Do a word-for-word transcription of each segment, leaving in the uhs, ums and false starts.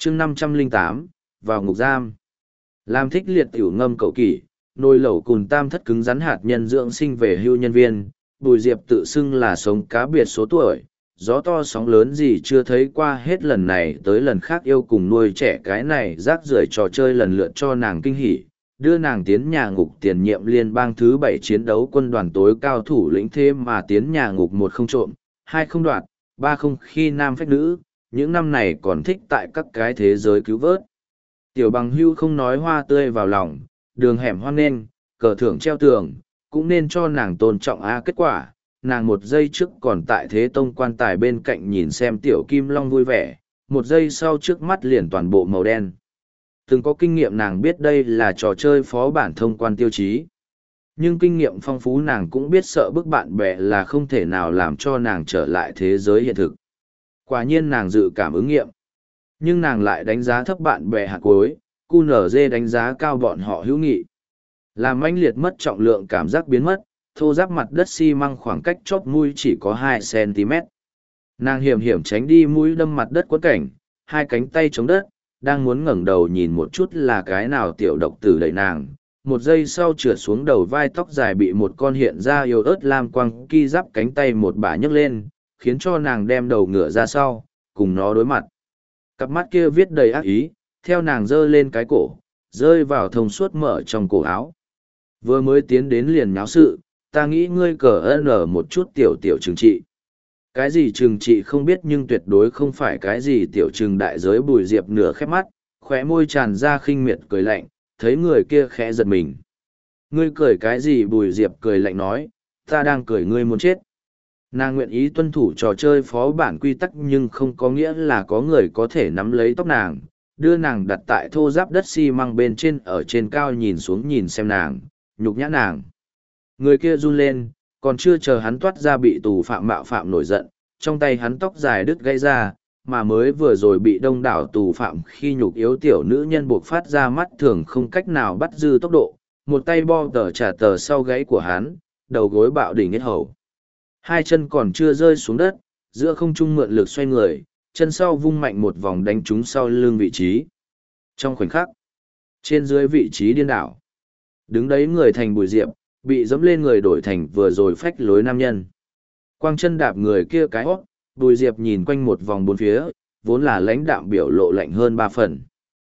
chương năm trăm lẻ tám, vào ngục giam. Làm thích liệt tiểu ngâm cậu kỷ, nồi lẩu cùn tam thất cứng rắn hạt nhân dưỡng sinh về hưu nhân viên, Bùi Diệp tự xưng là sống cá biệt số tuổi, gió to sóng lớn gì chưa thấy qua, hết lần này tới lần khác yêu cùng nuôi trẻ cái này rác rưởi trò chơi lần lượt cho nàng kinh hỉ, đưa nàng tiến nhà ngục tiền nhiệm liên bang thứ bảy chiến đấu quân đoàn tối cao thủ lĩnh thêm mà tiến nhà ngục một không trộm, hai không đoạt, ba không khi nam phách nữ, những năm này còn thích tại các cái thế giới cứu vớt. Tiểu bằng hưu không nói hoa tươi vào lòng, đường hẻm hoang nên, cờ thưởng treo tường, cũng nên cho nàng tôn trọng a kết quả. Nàng một giây trước còn tại thế tông quan tài bên cạnh nhìn xem tiểu kim long vui vẻ, một giây sau trước mắt liền toàn bộ màu đen. Từng có kinh nghiệm nàng biết đây là trò chơi phó bản thông quan tiêu chí. Nhưng kinh nghiệm phong phú nàng cũng biết sợ bức bạn bè là không thể nào làm cho nàng trở lại thế giới hiện thực. Quả nhiên nàng dự cảm ứng nghiệm. Nhưng nàng lại đánh giá thấp bạn bè hạt cuối, cu nở dê đánh giá cao bọn họ hữu nghị. Làm mãnh liệt mất trọng lượng cảm giác biến mất, thô ráp mặt đất xi măng khoảng cách chóp mũi chỉ có hai xăng-ti-mét. Nàng hiểm hiểm tránh đi mũi đâm mặt đất quất cảnh, hai cánh tay chống đất, đang muốn ngẩng đầu nhìn một chút là cái nào tiểu độc tử đẩy nàng. Một giây sau trượt xuống đầu vai tóc dài bị một con hiện ra yếu ớt lam quang ki giáp cánh tay một bà nhấc lên, khiến cho nàng đem đầu ngửa ra sau, cùng nó đối mặt. Cặp mắt kia viết đầy ác ý, theo nàng giơ lên cái cổ, rơi vào thông suốt mở trong cổ áo. Vừa mới tiến đến liền nháo sự, ta nghĩ ngươi cờ ân ở một chút tiểu tiểu trừng trị. Cái gì trừng trị không biết nhưng tuyệt đối không phải cái gì tiểu trừng đại giới. Bùi Diệp nửa khép mắt, khóe môi tràn ra khinh miệt cười lạnh, thấy người kia khẽ giật mình. Ngươi cười cái gì? Bùi Diệp cười lạnh nói, ta đang cười ngươi muốn chết. Nàng nguyện ý tuân thủ trò chơi phó bản quy tắc nhưng không có nghĩa là có người có thể nắm lấy tóc nàng, đưa nàng đặt tại thô giáp đất xi măng bên trên, ở trên cao nhìn xuống nhìn xem nàng, nhục nhã nàng. Người kia run lên, còn chưa chờ hắn toát ra bị tù phạm mạo phạm nổi giận, trong tay hắn tóc dài đứt gãy ra, mà mới vừa rồi bị đông đảo tù phạm khi nhục yếu tiểu nữ nhân buộc phát ra mắt thường không cách nào bắt dư tốc độ, một tay bo tờ trả tờ sau gáy của hắn, đầu gối bạo đỉnh hết hầu. Hai chân còn chưa rơi xuống đất, giữa không trung mượn lực xoay người, chân sau vung mạnh một vòng đánh trúng sau lưng vị trí. Trong khoảnh khắc, trên dưới vị trí điên đảo, đứng đấy người thành Bùi Diệp, bị dẫm lên người đổi thành vừa rồi phách lối nam nhân. Quang chân đạp người kia cái hót, Bùi Diệp nhìn quanh một vòng bốn phía, vốn là lãnh đạm biểu lộ lạnh hơn ba phần.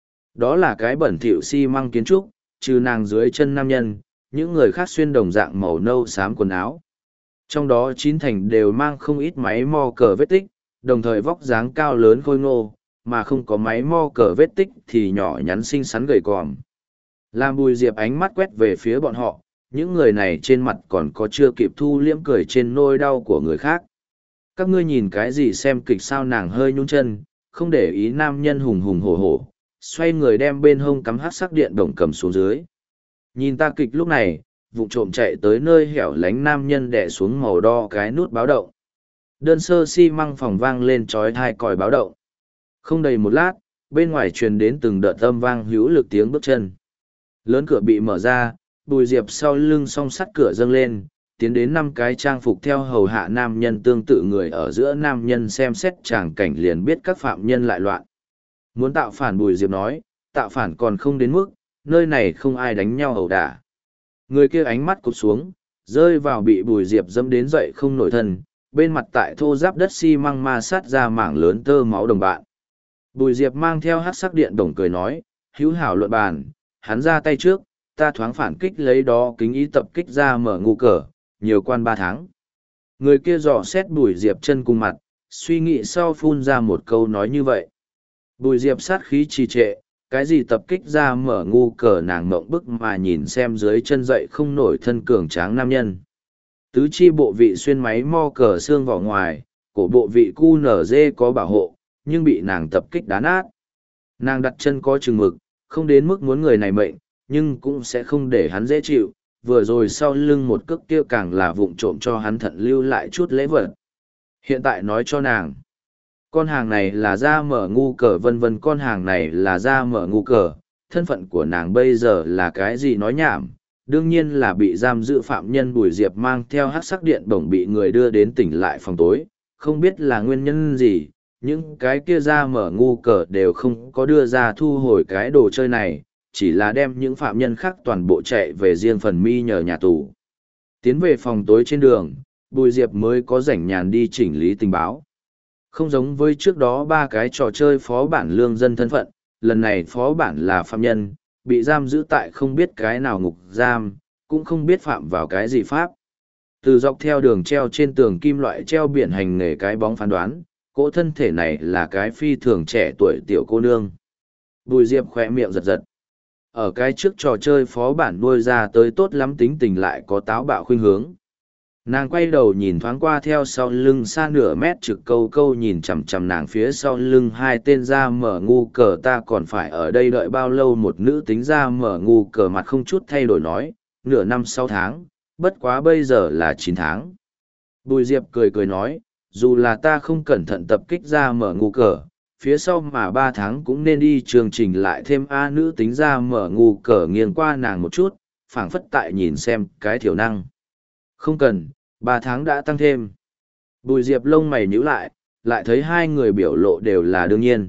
Đó là cái bẩn thỉu xi măng kiến trúc, trừ nàng dưới chân nam nhân, những người khác xuyên đồng dạng màu nâu xám quần áo. Trong đó chín thành đều mang không ít máy mo cờ vết tích, đồng thời vóc dáng cao lớn khôi ngô, mà không có máy mo cờ vết tích thì nhỏ nhắn xinh xắn gầy còm. Làm Bùi Diệp ánh mắt quét về phía bọn họ, những người này trên mặt còn có chưa kịp thu liễm cười trên nỗi đau của người khác. Các ngươi nhìn cái gì xem kịch sao? Nàng hơi nhún chân, không để ý nam nhân hùng hùng hổ hổ, xoay người đem bên hông cắm hát sắc điện đồng cầm xuống dưới. Nhìn ta kịch. Lúc này, vụng trộm chạy tới nơi hẻo lánh nam nhân đè xuống màu đo cái nút báo động. Đơn sơ xi măng phòng vang lên chói tai còi báo động. Không đầy một lát, bên ngoài truyền đến từng đợt âm vang hữu lực tiếng bước chân. Lớn cửa bị mở ra, Bùi Diệp sau lưng song sắt cửa dâng lên, tiến đến năm cái trang phục theo hầu hạ nam nhân tương tự người ở giữa. Nam nhân xem xét tràng cảnh liền biết các phạm nhân lại loạn. Muốn tạo phản? Bùi Diệp nói, tạo phản còn không đến mức, nơi này không ai đánh nhau ẩu đả. Người kia ánh mắt cụp xuống, rơi vào bị Bùi Diệp dẫm đến dậy không nổi thân, bên mặt tại thô giáp đất xi măng ma sát ra mảng lớn tơ máu đồng bạn. Bùi Diệp mang theo hát sắc điện đồng cười nói, hữu hảo luận bàn, hắn ra tay trước, ta thoáng phản kích lấy đó kính ý tập kích ra mở ngu cờ, nhiều quan ba tháng. Người kia dò xét Bùi Diệp chân cùng mặt, suy nghĩ sau phun ra một câu nói như vậy. Bùi Diệp sát khí trì trệ, cái gì tập kích ra mở ngu cờ? Nàng mộng bức mà nhìn xem dưới chân dậy không nổi thân cường tráng nam nhân. Tứ chi bộ vị xuyên máy mo cờ xương vỏ ngoài, cổ bộ vị cu nở dê có bảo hộ, nhưng bị nàng tập kích đá nát. Nàng đặt chân có chừng mực, không đến mức muốn người này mệnh, nhưng cũng sẽ không để hắn dễ chịu. Vừa rồi sau lưng một cước kia càng là vụng trộm cho hắn thận lưu lại chút lễ vật. Hiện tại nói cho nàng, con hàng này là ra mở ngu cờ vân vân, con hàng này là ra mở ngu cờ, thân phận của nàng bây giờ là cái gì? Nói nhảm, đương nhiên là bị giam giữ phạm nhân. Bùi Diệp mang theo hát sắc điện bổng bị người đưa đến tỉnh lại phòng tối, không biết là nguyên nhân gì, những cái kia ra mở ngu cờ đều không có đưa ra thu hồi cái đồ chơi này, chỉ là đem những phạm nhân khác toàn bộ chạy về riêng phần mi nhờ nhà tù. Tiến về phòng tối trên đường, Bùi Diệp mới có rảnh nhàn đi chỉnh lý tình báo. Không giống với trước đó ba cái trò chơi phó bản lương dân thân phận, lần này phó bản là phạm nhân, bị giam giữ tại không biết cái nào ngục giam, cũng không biết phạm vào cái gì pháp. Từ dọc theo đường treo trên tường kim loại treo biển hành nghề cái bóng phán đoán, cỗ thân thể này là cái phi thường trẻ tuổi tiểu cô nương. Bùi Diệp khỏe miệng giật giật. Ở cái trước trò chơi phó bản nuôi ra tới tốt lắm tính tình lại có táo bạo khuynh hướng. Nàng quay đầu nhìn thoáng qua theo sau lưng xa nửa mét trực câu câu nhìn chằm chằm nàng phía sau lưng hai tên ra mở ngu cờ, ta còn phải ở đây đợi bao lâu. Một nữ tính ra mở ngu cờ mặt không chút thay đổi nói, nửa năm sáu tháng, bất quá bây giờ là chín tháng. Bùi Diệp cười cười nói, dù là ta không cẩn thận tập kích ra mở ngu cờ, phía sau mà ba tháng cũng nên đi chương trình lại thêm A. Nữ tính ra mở ngu cờ nghiêng qua nàng một chút, phảng phất tại nhìn xem cái thiểu năng. Không cần, ba tháng đã tăng thêm. Bùi Diệp lông mày nhíu lại, lại thấy hai người biểu lộ đều là đương nhiên.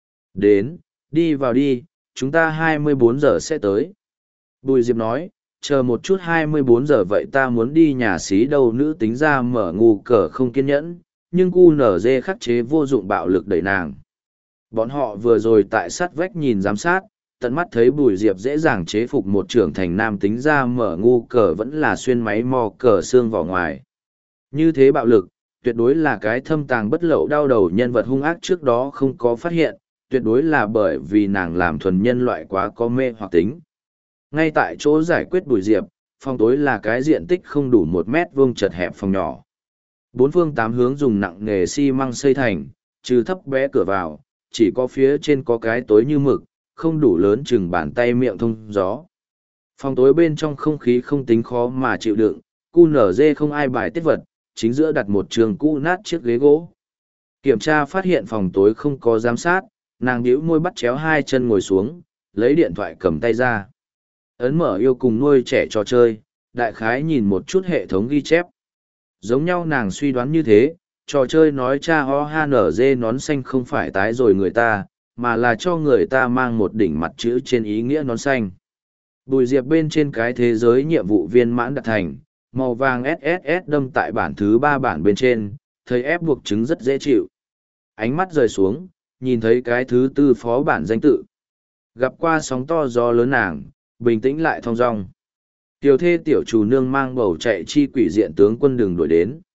Đến, đi vào đi, chúng ta hai mươi bốn giờ sẽ tới. Bùi Diệp nói, chờ một chút hai mươi bốn giờ vậy ta muốn đi nhà xí đâu. Nữ tính ra mở ngu cờ không kiên nhẫn, nhưng cu nở dê khắc chế vô dụng bạo lực đẩy nàng. Bọn họ vừa rồi tại sát vách nhìn giám sát, tận mắt thấy Bùi Diệp dễ dàng chế phục một trưởng thành nam tính ra mở ngu cờ vẫn là xuyên máy mò cờ xương vào ngoài. Như thế bạo lực, tuyệt đối là cái thâm tàng bất lậu đau đầu nhân vật hung ác trước đó không có phát hiện, tuyệt đối là bởi vì nàng làm thuần nhân loại quá có mê hoặc tính. Ngay tại chỗ giải quyết Bùi Diệp, phòng tối là cái diện tích không đủ một mét vuông chật hẹp phòng nhỏ. Bốn phương tám hướng dùng nặng nghề xi măng xây thành, trừ thấp bé cửa vào, chỉ có phía trên có cái tối như mực, không đủ lớn chừng bàn tay miệng thông gió. Phòng tối bên trong không khí không tính khó mà chịu đựng, cu nở dê không ai bài tiết vật, chính giữa đặt một trường cũ nát chiếc ghế gỗ. Kiểm tra phát hiện phòng tối không có giám sát, nàng nhíu môi bắt chéo hai chân ngồi xuống, lấy điện thoại cầm tay ra. Ấn mở yêu cùng nuôi trẻ trò chơi, đại khái nhìn một chút hệ thống ghi chép. Giống nhau nàng suy đoán như thế, trò chơi nói cha ho ha nở dê nón xanh không phải tái rồi người ta, mà là cho người ta mang một đỉnh mặt chữ trên ý nghĩa nón xanh. Bùi Diệp bên trên cái thế giới nhiệm vụ viên mãn đạt thành, màu vàng ét ét ét đâm tại bản thứ ba bản bên trên, thấy ép buộc chứng rất dễ chịu. Ánh mắt rời xuống, nhìn thấy cái thứ tư phó bản danh tự. Gặp qua sóng to gió lớn nàng, bình tĩnh lại thong dong. Tiểu thê tiểu chủ nương mang bầu chạy chi quỷ diện tướng quân đường đuổi đến.